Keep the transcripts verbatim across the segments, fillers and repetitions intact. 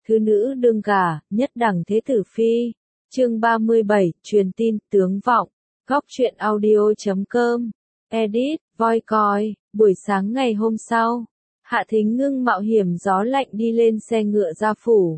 Thứ nữ đương gả, nhất đẳng thế tử phi. Chương ba mươi bảy, truyền tin, tướng vọng. Góc truyện audio chấm com. Edit, voi coi. Buổi sáng ngày hôm sau, Hạ Thính Ngưng mạo hiểm gió lạnh đi lên xe ngựa ra phủ.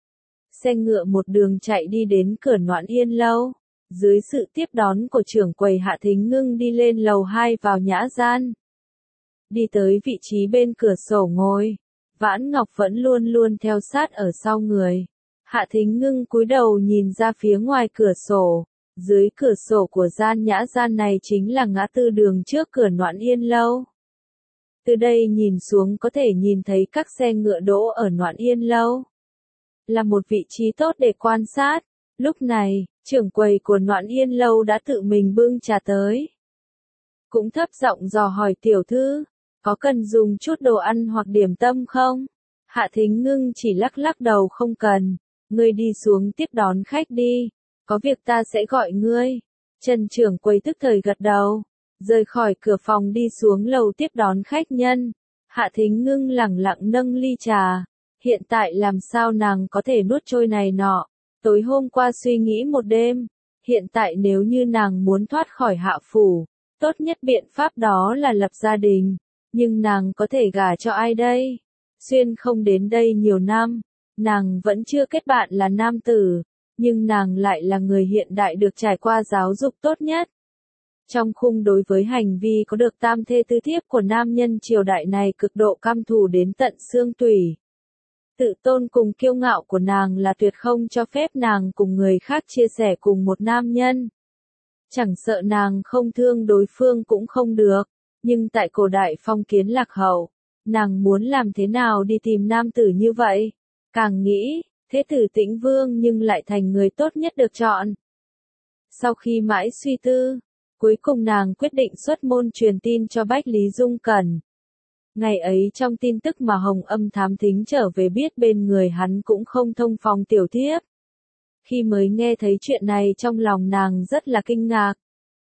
Xe ngựa một đường chạy đi đến cửa Noãn Yên lâu. Dưới sự tiếp đón của trưởng quầy, Hạ Thính Ngưng đi lên lầu hai vào nhã gian. Đi tới vị trí bên cửa sổ ngồi. Vãn Ngọc vẫn luôn luôn theo sát ở sau người. Hạ Thính Ngưng cúi đầu nhìn ra phía ngoài cửa sổ. Dưới cửa sổ của gian nhã gian này chính là ngã tư đường trước cửa Noãn Yên lâu. Từ đây nhìn xuống có thể nhìn thấy các xe ngựa đỗ ở Noãn Yên lâu. Là một vị trí tốt để quan sát. Lúc này, trưởng quầy của Noãn Yên lâu đã tự mình bưng trà tới. Cũng thấp giọng dò hỏi tiểu thư, có cần dùng chút đồ ăn hoặc điểm tâm không? Hạ Thính Ngưng chỉ lắc lắc đầu không cần. Ngươi đi xuống tiếp đón khách đi. Có việc ta sẽ gọi ngươi. Trần trưởng quầy tức thời gật đầu. Rời khỏi cửa phòng đi xuống lầu tiếp đón khách nhân. Hạ Thính Ngưng lẳng lặng nâng ly trà. Hiện tại làm sao nàng có thể nuốt trôi này nọ. Tối hôm qua suy nghĩ một đêm. Hiện tại nếu như nàng muốn thoát khỏi hạ phủ, tốt nhất biện pháp đó là lập gia đình. Nhưng nàng có thể gả cho ai đây? Xuyên không đến đây nhiều năm. Nàng vẫn chưa kết bạn là nam tử. Nhưng nàng lại là người hiện đại được trải qua giáo dục tốt nhất. Trong khung đối với hành vi có được tam thê tứ thiếp của nam nhân triều đại này cực độ căm thù đến tận xương tủy. Tự tôn cùng kiêu ngạo của nàng là tuyệt không cho phép nàng cùng người khác chia sẻ cùng một nam nhân. Chẳng sợ nàng không thương đối phương cũng không được. Nhưng tại cổ đại phong kiến lạc hậu, nàng muốn làm thế nào đi tìm nam tử như vậy? Càng nghĩ, thế tử Tĩnh Vương nhưng lại thành người tốt nhất được chọn. Sau khi mãi suy tư, cuối cùng nàng quyết định xuất môn truyền tin cho Bách Lý Dung Cẩn. Ngày ấy trong tin tức mà Hồng Âm thám thính trở về biết bên người hắn cũng không thông phòng tiểu thiếp. Khi mới nghe thấy chuyện này trong lòng nàng rất là kinh ngạc.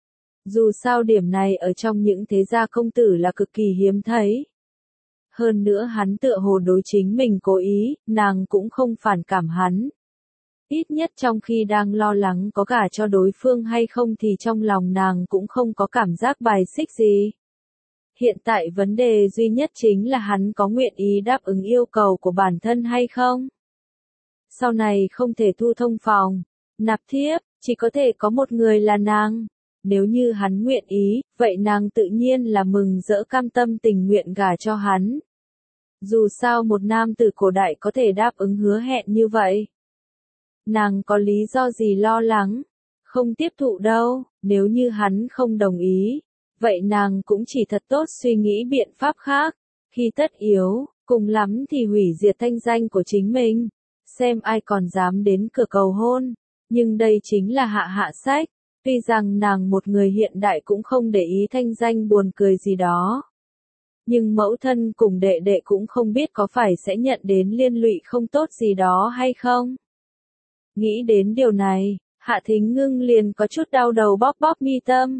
Dù sao điểm này ở trong những thế gia công tử là cực kỳ hiếm thấy. Hơn nữa hắn tựa hồ đối chính mình cố ý, nàng cũng không phản cảm hắn. Ít nhất trong khi đang lo lắng có gả cho đối phương hay không thì trong lòng nàng cũng không có cảm giác bài xích gì. Hiện tại vấn đề duy nhất chính là hắn có nguyện ý đáp ứng yêu cầu của bản thân hay không. Sau này không thể thu thông phòng, nạp thiếp, chỉ có thể có một người là nàng. Nếu như hắn nguyện ý, vậy nàng tự nhiên là mừng rỡ cam tâm tình nguyện gả cho hắn. Dù sao một nam tử cổ đại có thể đáp ứng hứa hẹn như vậy. Nàng có lý do gì lo lắng? Không tiếp thụ đâu, nếu như hắn không đồng ý. Vậy nàng cũng chỉ thật tốt suy nghĩ biện pháp khác. Khi tất yếu, cùng lắm thì hủy diệt thanh danh của chính mình. Xem ai còn dám đến cửa cầu hôn. Nhưng đây chính là hạ hạ sách. Tuy rằng nàng một người hiện đại cũng không để ý thanh danh buồn cười gì đó. Nhưng mẫu thân cùng đệ đệ cũng không biết có phải sẽ nhận đến liên lụy không tốt gì đó hay không. Nghĩ đến điều này, Hạ Thính Ngưng liền có chút đau đầu bóp bóp mi tâm.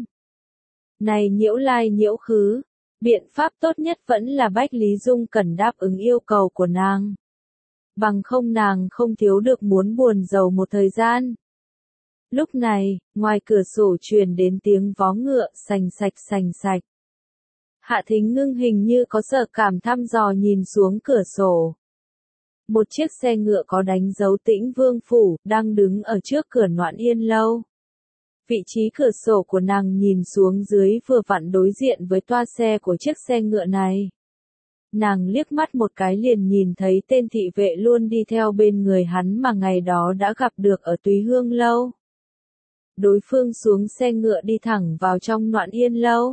Này nhiễu lai nhiễu khứ, biện pháp tốt nhất vẫn là Bách Lý Dung Cẩn đáp ứng yêu cầu của nàng. Bằng không nàng không thiếu được muốn buồn rầu một thời gian. Lúc này, ngoài cửa sổ truyền đến tiếng vó ngựa sành sạch sành sạch. Hạ Thính Ngưng hình như có sợ cảm thăm dò nhìn xuống cửa sổ. Một chiếc xe ngựa có đánh dấu Tĩnh Vương phủ, đang đứng ở trước cửa Noãn Yên lâu. Vị trí cửa sổ của nàng nhìn xuống dưới vừa vặn đối diện với toa xe của chiếc xe ngựa này. Nàng liếc mắt một cái liền nhìn thấy tên thị vệ luôn đi theo bên người hắn mà ngày đó đã gặp được ở Túy Hương lâu. Đối phương xuống xe ngựa đi thẳng vào trong Noãn Yên lâu.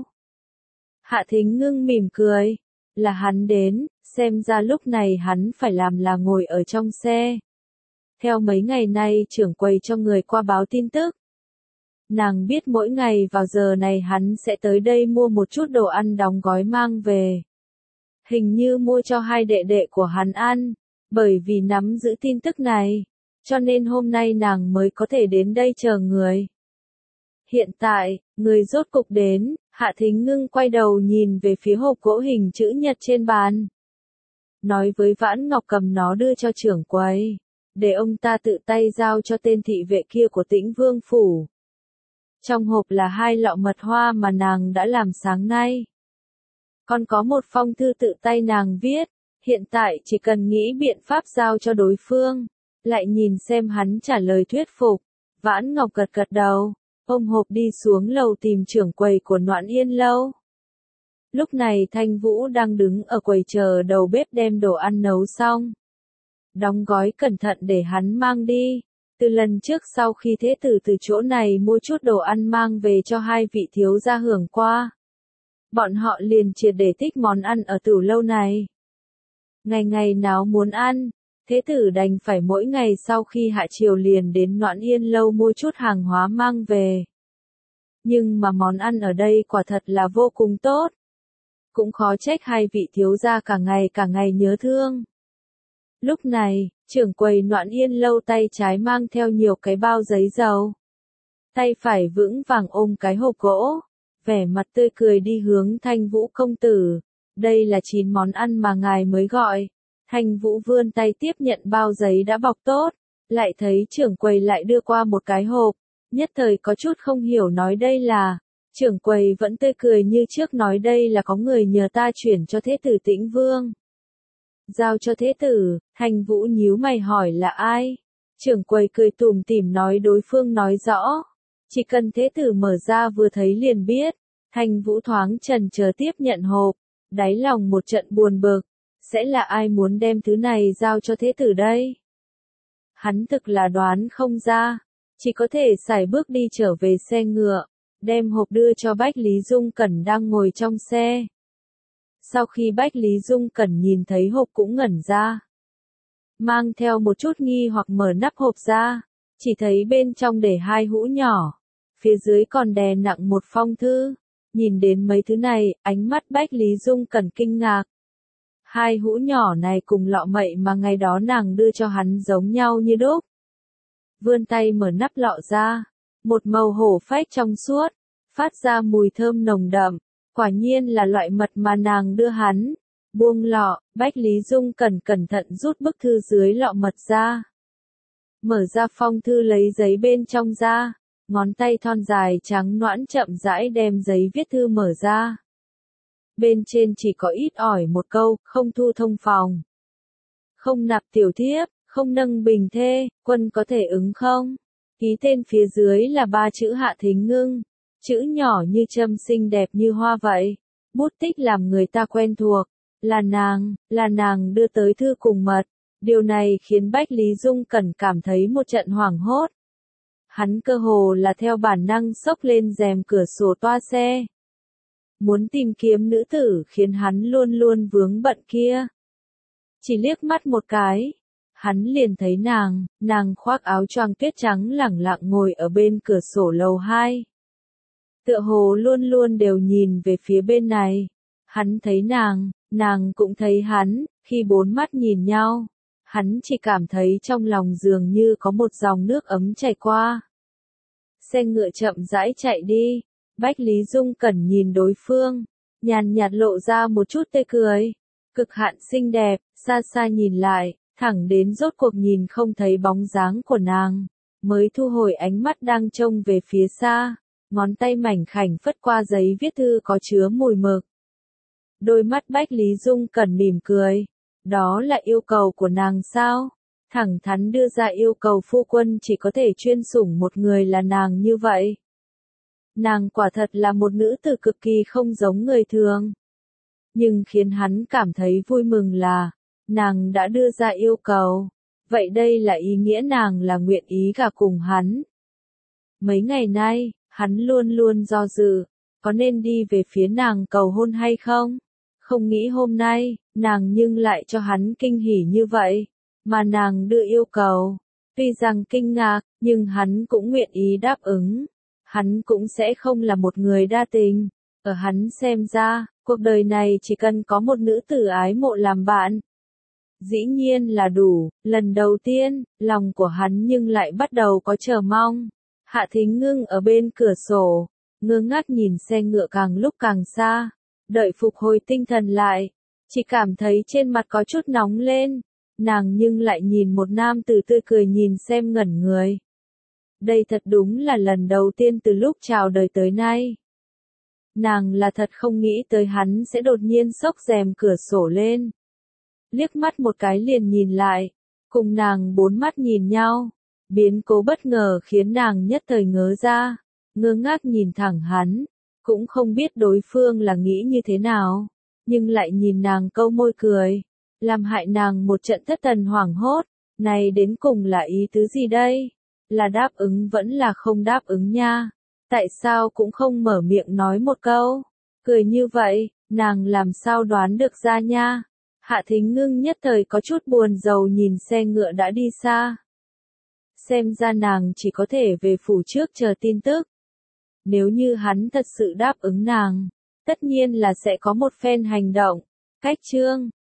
Hạ Thính Ngưng mỉm cười. Là hắn đến, xem ra lúc này hắn phải làm là ngồi ở trong xe. Theo mấy ngày nay trưởng quầy cho người qua báo tin tức. Nàng biết mỗi ngày vào giờ này hắn sẽ tới đây mua một chút đồ ăn đóng gói mang về. Hình như mua cho hai đệ đệ của hắn ăn. Bởi vì nắm giữ tin tức này, cho nên hôm nay nàng mới có thể đến đây chờ người. Hiện tại, người rốt cục đến. Hạ Thính Ngưng quay đầu nhìn về phía hộp gỗ hình chữ nhật trên bàn. nói với Vãn Ngọc cầm nó đưa cho trưởng quầy, để ông ta tự tay giao cho tên thị vệ kia của Tĩnh Vương phủ. Trong hộp là hai lọ mật hoa mà nàng đã làm sáng nay. Còn có một phong thư tự tay nàng viết, hiện tại chỉ cần nghĩ biện pháp giao cho đối phương, lại nhìn xem hắn trả lời thuyết phục. Vãn Ngọc gật gật đầu, ôm hộp đi xuống lầu tìm trưởng quầy của Noãn Yên lâu. Lúc này Thanh Vũ đang đứng ở quầy chờ đầu bếp đem đồ ăn nấu xong. Đóng gói cẩn thận để hắn mang đi. Từ lần trước sau khi thế tử từ chỗ này mua chút đồ ăn mang về cho hai vị thiếu gia hưởng qua. Bọn họ liền triệt để thích món ăn ở tửu lâu này. Ngày ngày nào muốn ăn, thế tử đành phải mỗi ngày sau khi hạ chiều liền đến Noãn Yên lâu mua chút hàng hóa mang về. Nhưng mà món ăn ở đây quả thật là vô cùng tốt. Cũng khó trách hai vị thiếu gia cả ngày cả ngày nhớ thương. Lúc này, trưởng quầy Noãn Yên lâu tay trái mang theo nhiều cái bao giấy dầu. Tay phải vững vàng ôm cái hộp gỗ, vẻ mặt tươi cười đi hướng Thanh Vũ công tử. Đây là chín món ăn mà ngài mới gọi. Thanh Vũ vươn tay tiếp nhận bao giấy đã bọc tốt, lại thấy trưởng quầy lại đưa qua một cái hộp, nhất thời có chút không hiểu nói đây là. Trưởng quầy vẫn tươi cười như trước nói đây là có người nhờ ta chuyển cho thế tử Tĩnh Vương. Giao cho thế tử, Thanh Vũ nhíu mày hỏi là ai? Trưởng quầy cười tủm tỉm nói đối phương nói rõ. Chỉ cần thế tử mở ra vừa thấy liền biết. Thanh Vũ thoáng chần chờ tiếp nhận hộp, đáy lòng một trận buồn bực. Sẽ là ai muốn đem thứ này giao cho thế tử đây? Hắn thực là đoán không ra. Chỉ có thể sải bước đi trở về xe ngựa, đem hộp đưa cho Bách Lý Dung Cẩn đang ngồi trong xe. Sau khi Bách Lý Dung Cẩn nhìn thấy hộp cũng ngẩn ra. Mang theo một chút nghi hoặc mở nắp hộp ra, chỉ thấy bên trong để hai hũ nhỏ, phía dưới còn đè nặng một phong thư. Nhìn đến mấy thứ này, ánh mắt Bách Lý Dung Cẩn kinh ngạc. Hai hũ nhỏ này cùng lọ mậy mà ngày đó nàng đưa cho hắn giống nhau như đúc. Vươn tay mở nắp lọ ra, một màu hổ phách trong suốt, phát ra mùi thơm nồng đậm, quả nhiên là loại mật mà nàng đưa hắn. Buông lọ, Bách Lý Dung cẩn cẩn thận rút bức thư dưới lọ mật ra. Mở ra phong thư lấy giấy bên trong ra, ngón tay thon dài trắng nõn chậm rãi đem giấy viết thư mở ra. Bên trên chỉ có ít ỏi một câu, không thu thông phòng, không nạp tiểu thiếp, không nâng bình thê, quân có thể ứng không? Ký tên phía dưới là ba chữ Hạ Thính Ngưng, chữ nhỏ như châm xinh đẹp như hoa vậy. Bút tích làm người ta quen thuộc, là nàng, là nàng đưa tới thư cùng mật. Điều này khiến Bách Lý Dung Cẩn cảm thấy một trận hoảng hốt. Hắn cơ hồ là theo bản năng xốc lên rèm cửa sổ toa xe. Muốn tìm kiếm nữ tử khiến hắn luôn luôn vướng bận kia. Chỉ liếc mắt một cái, hắn liền thấy nàng, nàng khoác áo choàng tuyết trắng lẳng lặng ngồi ở bên cửa sổ lầu hai. Tựa hồ luôn luôn đều nhìn về phía bên này. Hắn thấy nàng, nàng cũng thấy hắn, khi bốn mắt nhìn nhau, hắn chỉ cảm thấy trong lòng dường như có một dòng nước ấm chảy qua. Xe ngựa chậm rãi chạy đi, Bách Lý Dung Cẩn nhìn đối phương, nhàn nhạt lộ ra một chút tươi cười, cực hạn xinh đẹp, xa xa nhìn lại, thẳng đến rốt cuộc nhìn không thấy bóng dáng của nàng, mới thu hồi ánh mắt đang trông về phía xa, ngón tay mảnh khảnh phất qua giấy viết thư có chứa mùi mực. Đôi mắt Bách Lý Dung Cẩn mỉm cười, đó là yêu cầu của nàng sao? Thẳng thắn đưa ra yêu cầu phu quân chỉ có thể chuyên sủng một người là nàng như vậy. Nàng quả thật là một nữ tử cực kỳ không giống người thường. Nhưng khiến hắn cảm thấy vui mừng là, nàng đã đưa ra yêu cầu. Vậy đây là ý nghĩa nàng là nguyện ý gả cùng hắn. Mấy ngày nay, hắn luôn luôn do dự, có nên đi về phía nàng cầu hôn hay không? Không nghĩ hôm nay, nàng nhưng lại cho hắn kinh hỉ như vậy, mà nàng đưa yêu cầu. Tuy rằng kinh ngạc, nhưng hắn cũng nguyện ý đáp ứng. Hắn cũng sẽ không là một người đa tình. Ở hắn xem ra, cuộc đời này chỉ cần có một nữ tử ái mộ làm bạn. Dĩ nhiên là đủ, lần đầu tiên, lòng của hắn nhưng lại bắt đầu có chờ mong. Hạ Thính Ngưng ở bên cửa sổ, ngơ ngác nhìn xe ngựa càng lúc càng xa, đợi phục hồi tinh thần lại. chỉ cảm thấy trên mặt có chút nóng lên. Nàng nhưng lại nhìn một nam tử tươi cười nhìn xem ngẩn người. Đây thật đúng là lần đầu tiên từ lúc chào đời tới nay. Nàng là thật không nghĩ tới hắn sẽ đột nhiên xốc rèm cửa sổ lên. Liếc mắt một cái liền nhìn lại, cùng nàng bốn mắt nhìn nhau. Biến cố bất ngờ khiến nàng nhất thời ngớ ra, ngơ ngác nhìn thẳng hắn, cũng không biết đối phương là nghĩ như thế nào, nhưng lại nhìn nàng câu môi cười, làm hại nàng một trận thất thần hoảng hốt, này đến cùng là ý tứ gì đây? Là đáp ứng vẫn là không đáp ứng nha, tại sao cũng không mở miệng nói một câu, cười như vậy, nàng làm sao đoán được ra nha. Hạ Thính Ngưng nhất thời có chút buồn rầu nhìn xe ngựa đã đi xa. Xem ra nàng chỉ có thể về phủ trước chờ tin tức. Nếu như hắn thật sự đáp ứng nàng, tất nhiên là sẽ có một phen hành động. Cách chương